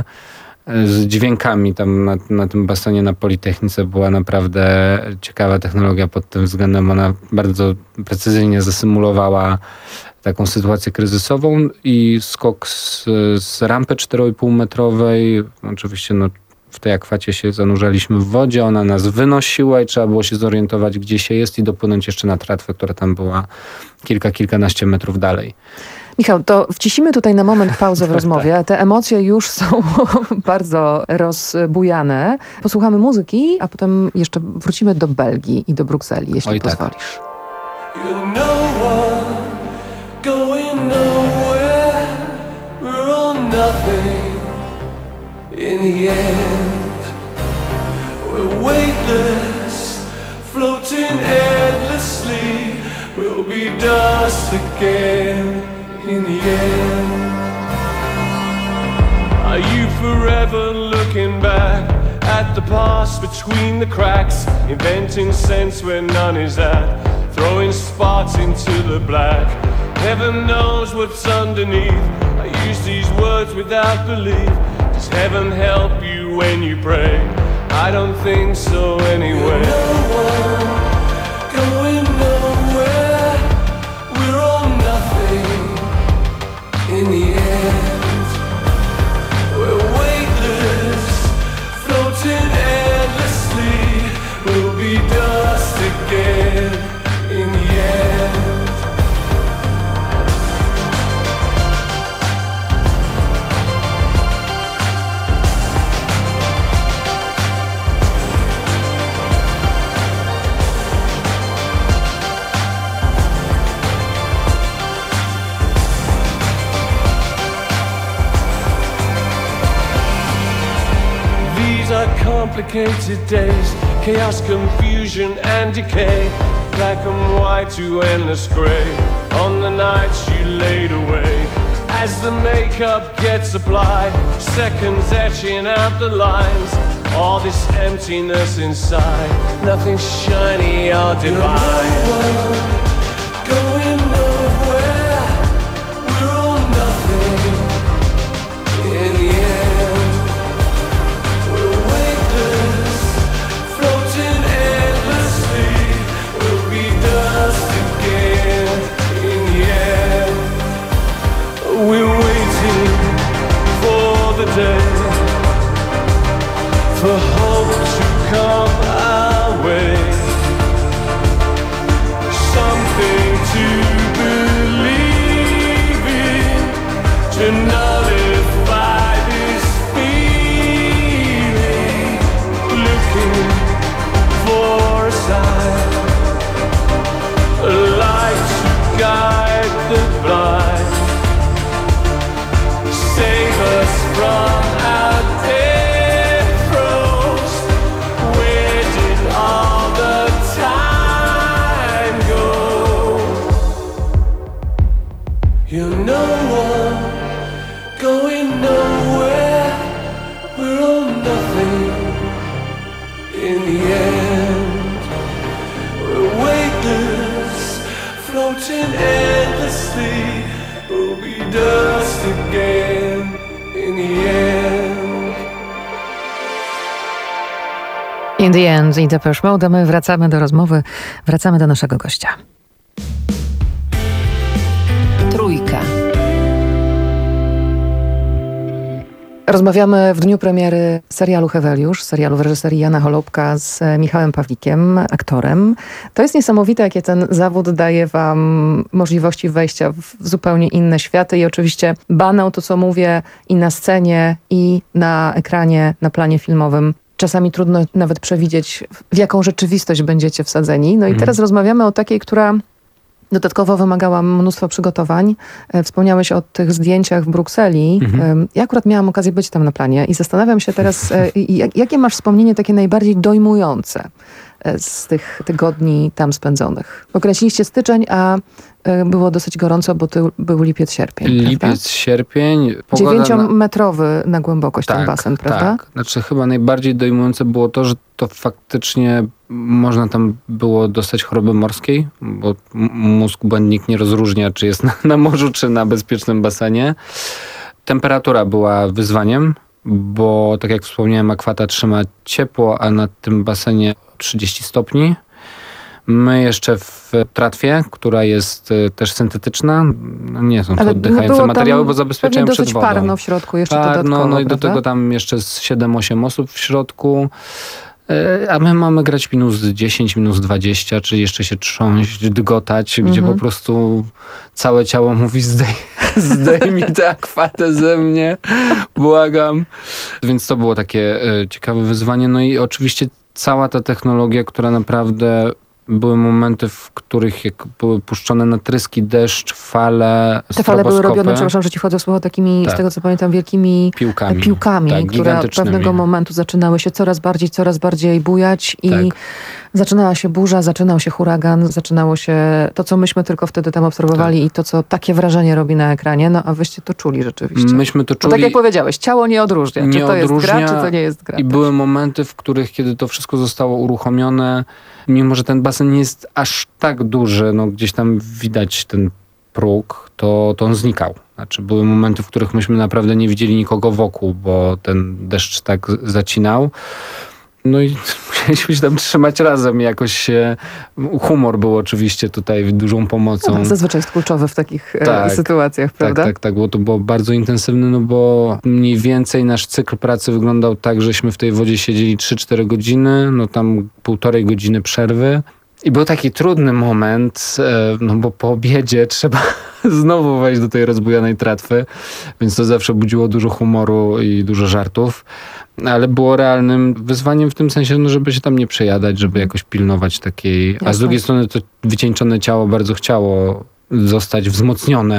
z dźwiękami. Tam na, na tym basenie na Politechnice była naprawdę ciekawa technologia pod tym względem. Ona bardzo precyzyjnie zasymulowała taką sytuację kryzysową i skok z, z rampy cztery i pół metrowej. Oczywiście no, w tej akwacie się zanurzaliśmy w wodzie, ona nas wynosiła i trzeba było się zorientować, gdzie się jest i dopłynąć jeszcze na tratwę, która tam była kilka, kilkanaście metrów dalej. Michał, to wcisimy tutaj na moment pauzę w rozmowie. Te emocje już są bardzo rozbujane. Posłuchamy muzyki, a potem jeszcze wrócimy do Belgii i do Brukseli, jeśli Oj, tak. pozwolisz. You're no one going nowhere. We're all nothing in the end. We're weightless, floating endlessly. We'll be dust again in the end. Are you forever looking back at the past between the cracks, inventing sense where none is at, throwing sparks into the black? Heaven knows what's underneath. I use these words without belief. Does heaven help you when you pray? I don't think so anyway. No one going nowhere. We're all nothing in the end. We're weightless, floating endlessly. We'll be dust again in the end. complicated days, chaos, confusion and decay, black and white to endless grey, on the nights you laid away. As the makeup gets applied, seconds etching out the lines, all this emptiness inside, nothing shiny or divine. Going nowhere, we're all nothing in the end. We're weightless, floating endlessly, we'll be dust again in the end. We're waiting for the day, for hope to come our way, something to believe in, to nullify this feeling, looking for a sign, a light to guide the blind, save us from our death throes. Where did all the time go? You're no one, going nowhere, we're all nothing in the end. We're weightless, floating endlessly, we'll be dust again in the end. In the end, i Depeche Mode, my wracamy do rozmowy, wracamy do naszego gościa. Trójka. Rozmawiamy w dniu premiery serialu Heweliusz, serialu w reżyserii Jana Holubka z Michałem Pawlikiem, aktorem. To jest niesamowite, jakie ten zawód daje wam możliwości wejścia w zupełnie inne światy i oczywiście banał to, co mówię, i na scenie, i na ekranie, na planie filmowym. Czasami trudno nawet przewidzieć, w jaką rzeczywistość będziecie wsadzeni. No i teraz rozmawiamy o takiej, która dodatkowo wymagała mnóstwo przygotowań. Wspomniałeś o tych zdjęciach w Brukseli. Mhm. Ja akurat miałam okazję być tam na planie i zastanawiam się teraz, jakie masz wspomnienie takie najbardziej dojmujące z tych tygodni tam spędzonych? Określiliście styczeń, a było dosyć gorąco, bo to był lipiec, sierpień. Lipiec, prawda? sierpień. Dziewięciometrowy na głębokość tak, ten basen, prawda? Tak. Znaczy chyba najbardziej dojmujące było to, że to faktycznie można tam było dostać choroby morskiej, bo mózg błędnik nie rozróżnia, czy jest na, na morzu, czy na bezpiecznym basenie. Temperatura była wyzwaniem, bo tak jak wspomniałem, akwata trzyma ciepło, a na tym basenie trzydzieści stopni. My jeszcze w tratwie, która jest też syntetyczna, no nie są to ale oddychające materiały, bo zabezpieczają przed wodą. dosyć parno w środku jeszcze Parno, dodatkowo, no i do prawda? tego tam jeszcze z siedem osiem osób w środku. A my mamy grać minus dziesięć, minus dwadzieścia, czyli jeszcze się trząść, dygotać, gdzie Mhm. po prostu całe ciało mówi zdej, zdejmij tę akwatę ze mnie, błagam. Więc to było takie e, ciekawe wyzwanie. No i oczywiście cała ta technologia, która naprawdę... Były momenty, w których jak były puszczone na tryski, deszcz, fale, Te fale były robione, przepraszam, że ci wchodzę w słowo, takimi, tak. z tego co pamiętam, wielkimi piłkami, piłkami tak, które od pewnego momentu zaczynały się coraz bardziej, coraz bardziej bujać i tak. zaczynała się burza, zaczynał się huragan, zaczynało się to, co myśmy tylko wtedy tam obserwowali tak. i to, co takie wrażenie robi na ekranie, no a wyście to czuli rzeczywiście. Myśmy to czuli. Bo tak jak powiedziałeś, ciało nie odróżnia, nie czy to odróżnia, jest gra, czy to nie jest gra. I były momenty, w których, kiedy to wszystko zostało uruchomione, mimo że ten basen nie jest aż tak duży, no gdzieś tam widać ten próg, to, to on znikał. Znaczy były momenty, w których myśmy naprawdę nie widzieli nikogo wokół, bo ten deszcz tak zacinał. No i musieliśmy się tam trzymać razem. Jakoś e, humor był oczywiście tutaj dużą pomocą. No, zazwyczaj jest kluczowy w takich tak, e, sytuacjach, prawda? Tak, tak, tak, bo to było bardzo intensywne, no bo mniej więcej nasz cykl pracy wyglądał tak, żeśmy w tej wodzie siedzieli trzy cztery godziny, no tam półtorej godziny przerwy. I był taki trudny moment, e, no bo po obiedzie trzeba znowu wejść do tej rozbujanej tratwy, więc to zawsze budziło dużo humoru i dużo żartów. Ale było realnym wyzwaniem w tym sensie, no, żeby się tam nie przejadać, żeby jakoś pilnować takiej... A z drugiej strony to wycieńczone ciało bardzo chciało zostać wzmocnione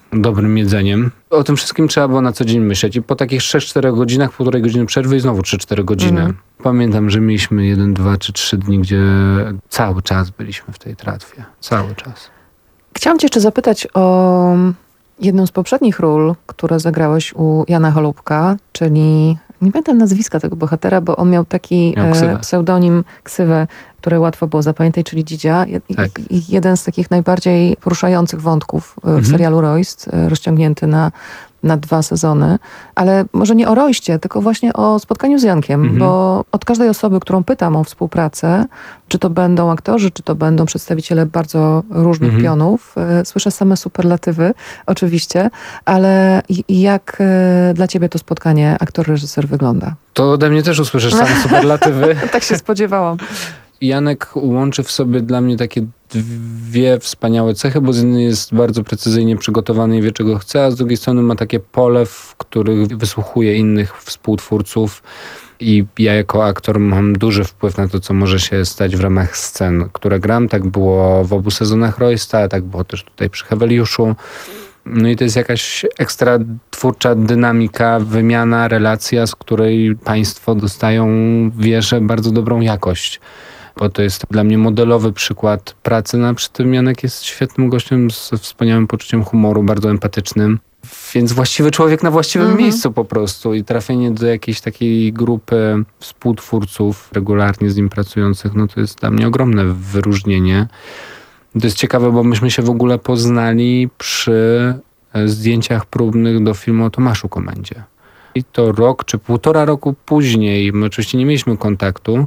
dobrym jedzeniem. O tym wszystkim trzeba było na co dzień myśleć. I po takich trzech czterech godzinach, półtorej godziny przerwy i znowu trzy cztery godziny. Mhm. Pamiętam, że mieliśmy jeden, dwa czy trzy dni, gdzie cały czas byliśmy w tej tratwie. Cały czas. Chciałam cię jeszcze zapytać o jedną z poprzednich ról, które zagrałeś u Jana Holubka, czyli nie pamiętam nazwiska tego bohatera, bo on miał taki miał e, pseudonim, ksywę, który łatwo było zapamiętać, czyli Dzidzia. I, tak. i jeden z takich najbardziej poruszających wątków w mhm. serialu Royst, rozciągnięty na, na dwa sezony. Ale może nie o Royście, tylko właśnie o spotkaniu z Jankiem, mhm. bo od każdej osoby, którą pytam o współpracę, czy to będą aktorzy, czy to będą przedstawiciele bardzo różnych mhm. pionów, e, słyszę same superlatywy, oczywiście, ale jak e, dla ciebie to spotkanie aktor-reżyser wygląda? To ode mnie też usłyszysz same superlatywy. Tak się spodziewałam. Janek łączy w sobie dla mnie takie dwie wspaniałe cechy, bo z jednej jest bardzo precyzyjnie przygotowany i wie, czego chce, a z drugiej strony ma takie pole, w których wysłuchuje innych współtwórców i ja jako aktor mam duży wpływ na to, co może się stać w ramach scen, które gram. Tak było w obu sezonach Roysta, tak było też tutaj przy Heweliuszu. No i to jest jakaś ekstra twórcza dynamika, wymiana, relacja, z której państwo dostają, wierzę, bardzo dobrą jakość. Bo to jest dla mnie modelowy przykład pracy. No, przy tym Janek jest świetnym gościem z wspaniałym poczuciem humoru, bardzo empatycznym. Więc właściwy człowiek na właściwym mhm. miejscu po prostu. I trafienie do jakiejś takiej grupy współtwórców regularnie z nim pracujących, no to jest dla mnie ogromne wyróżnienie. To jest ciekawe, bo myśmy się w ogóle poznali przy zdjęciach próbnych do filmu o Tomaszu Komendzie. I to rok czy półtora roku później, my oczywiście nie mieliśmy kontaktu,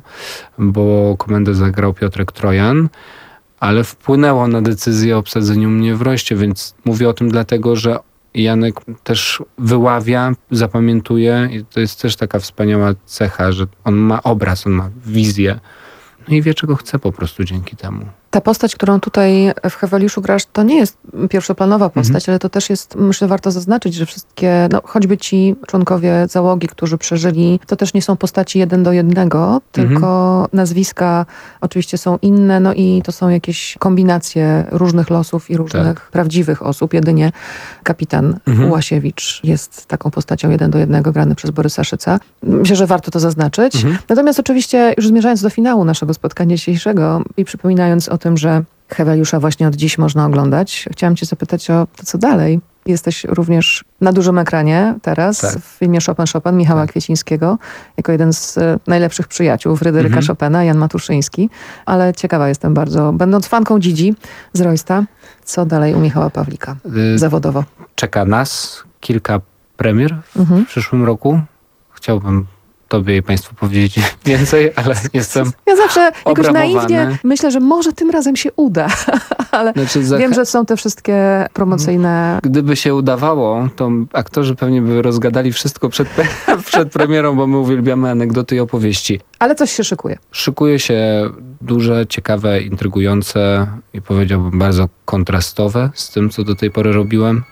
bo Komendę zagrał Piotrek Trojan, ale wpłynęło na decyzję o obsadzeniu mnie w Royście, więc mówię o tym dlatego, że Janek też wyławia, zapamiętuje i to jest też taka wspaniała cecha, że on ma obraz, on ma wizję. No i wie, czego chce po prostu dzięki temu. Ta postać, którą tutaj w Heweliuszu grasz, to nie jest pierwszoplanowa postać, mhm. ale to też jest, myślę, warto zaznaczyć, że wszystkie, no choćby ci członkowie załogi, którzy przeżyli, to też nie są postaci jeden do jednego, tylko mhm. nazwiska oczywiście są inne, no i to są jakieś kombinacje różnych losów i różnych tak. prawdziwych osób. Jedynie kapitan mhm. Łasiewicz jest taką postacią jeden do jednego, grany przez Borysa Szyca. Myślę, że warto to zaznaczyć. Mhm. Natomiast oczywiście, już zmierzając do finału naszego spotkania dzisiejszego i przypominając o tym, że Heweliusza właśnie od dziś można oglądać. Chciałam cię zapytać o to, co dalej. Jesteś również na dużym ekranie teraz tak. w filmie Chopin Chopin Michała tak. Kwiecińskiego, jako jeden z najlepszych przyjaciół Fryderyka mhm. Chopina, Jan Matuszyński. Ale ciekawa jestem bardzo, będąc fanką Dzidzi z Roysta, co dalej u Michała Pawlika y- zawodowo? Czeka nas kilka premier w mhm. przyszłym roku. Chciałbym tobie i państwu powiedzieć więcej, ale jestem Ja zawsze jakoś naiwnie myślę, że może tym razem się uda, ale znaczy, za... wiem, że są te wszystkie promocyjne... Gdyby się udawało, to aktorzy pewnie by rozgadali wszystko przed, przed premierą, bo my uwielbiamy anegdoty i opowieści. Ale coś się szykuje. Szykuje się duże, ciekawe, intrygujące i powiedziałbym bardzo kontrastowe z tym, co do tej pory robiłem.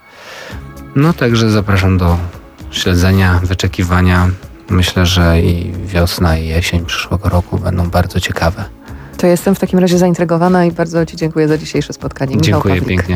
No także zapraszam do śledzenia, wyczekiwania. Myślę, że i wiosna, i jesień przyszłego roku będą bardzo ciekawe. To jestem w takim razie zaintrygowana i bardzo ci dziękuję za dzisiejsze spotkanie. Michał Dziękuję Pawlik. pięknie.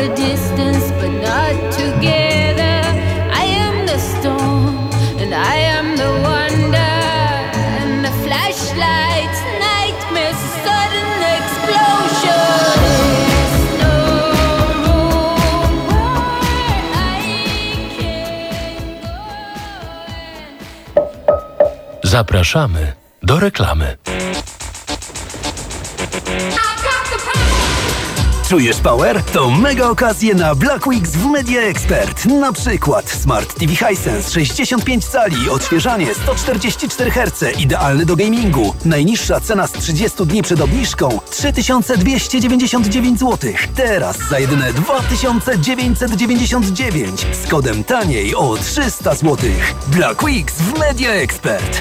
a distance, but not together. I am the storm, and I am the wonder, and the flashlights, nightmares, sudden explosion. There's no room where I can go. Zapraszamy do reklamy. Czujesz power? To mega okazje na Black Weeks w Media Expert. Na przykład Smart T V Hisense sześćdziesiąt pięć cali, odświeżanie sto czterdzieści cztery herce, idealny do gamingu. Najniższa cena z trzydziestu dni przed obniżką trzy tysiące dwieście dziewięćdziesiąt dziewięć złotych. Teraz za jedyne dwa tysiące dziewięćset dziewięćdziesiąt dziewięć z kodem taniej o trzysta złotych. Black Weeks w Media Expert.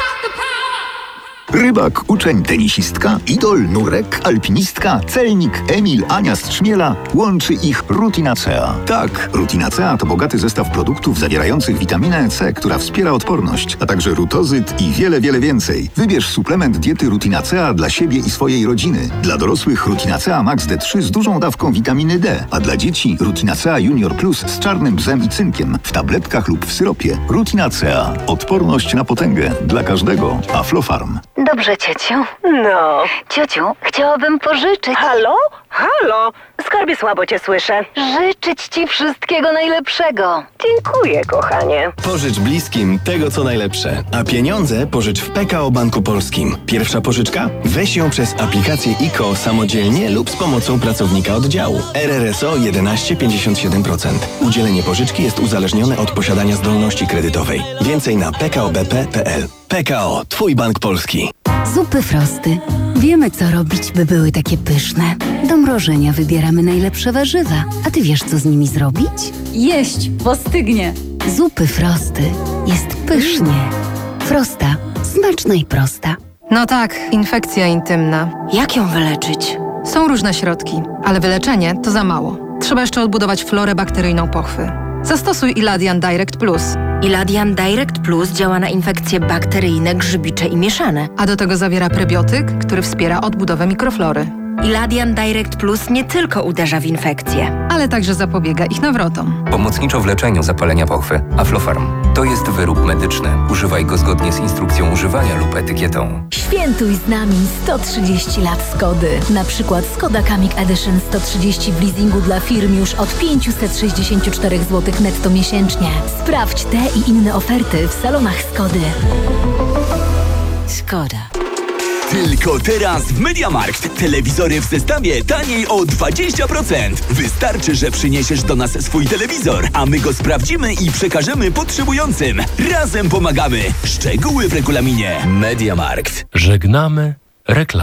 Rybak, uczeń, tenisistka, idol, nurek, alpinistka, celnik, Emil, Ania z Trzmiela. Łączy ich Rutinacea. Tak, Rutinacea to bogaty zestaw produktów zawierających witaminę C, która wspiera odporność, a także rutozyt i wiele, wiele więcej. Wybierz suplement diety Rutinacea dla siebie i swojej rodziny. Dla dorosłych Rutinacea Max D trzy z dużą dawką witaminy D, a dla dzieci Rutinacea Junior Plus z czarnym bzem i cynkiem w tabletkach lub w syropie. Rutinacea. Odporność na potęgę. Dla każdego. Aflofarm. Dobrze, ciociu. No. Ciociu, chciałabym pożyczyć. Halo? Halo? Skarbie, słabo cię słyszę. Życzyć ci wszystkiego najlepszego. Dziękuję, kochanie. Pożycz bliskim tego, co najlepsze. A pieniądze pożycz w P K O Banku Polskim. Pierwsza pożyczka? Weź ją przez aplikację I K O samodzielnie lub z pomocą pracownika oddziału. R R S O jedenaście pięćdziesiąt siedem procent. Udzielenie pożyczki jest uzależnione od posiadania zdolności kredytowej. Więcej na p k o b p kropka p l. P K O. Twój bank polski. Zupy Frosty. Wiemy, co robić, by były takie pyszne. Do mrożenia wybieramy najlepsze warzywa. A ty wiesz, co z nimi zrobić? Jeść, bo stygnie. Zupy Frosty. Jest pysznie. Frosta. Smaczna i prosta. No tak, infekcja intymna. Jak ją wyleczyć? Są różne środki, ale wyleczenie to za mało. Trzeba jeszcze odbudować florę bakteryjną pochwy. Zastosuj Iladian Direct Plus. Iladian Direct Plus działa na infekcje bakteryjne, grzybicze i mieszane. A do tego zawiera prebiotyk, który wspiera odbudowę mikroflory. Iladian Direct Plus nie tylko uderza w infekcje, ale także zapobiega ich nawrotom. Pomocniczo w leczeniu zapalenia pochwy. Aflofarm. To jest wyrób medyczny. Używaj go zgodnie z instrukcją używania lub etykietą. Świętuj z nami sto trzydzieści lat Skody. Na przykład Skoda Kamiq Edition sto trzydzieści w leasingu dla firm już od pięćset sześćdziesiąt cztery złotych netto miesięcznie. Sprawdź te i inne oferty w salonach Skody. Skoda. Tylko teraz w MediaMarkt. Telewizory w zestawie taniej o dwadzieścia procent. Wystarczy, że przyniesiesz do nas swój telewizor, a my go sprawdzimy i przekażemy potrzebującym. Razem pomagamy. Szczegóły w regulaminie. MediaMarkt. Żegnamy reklamy.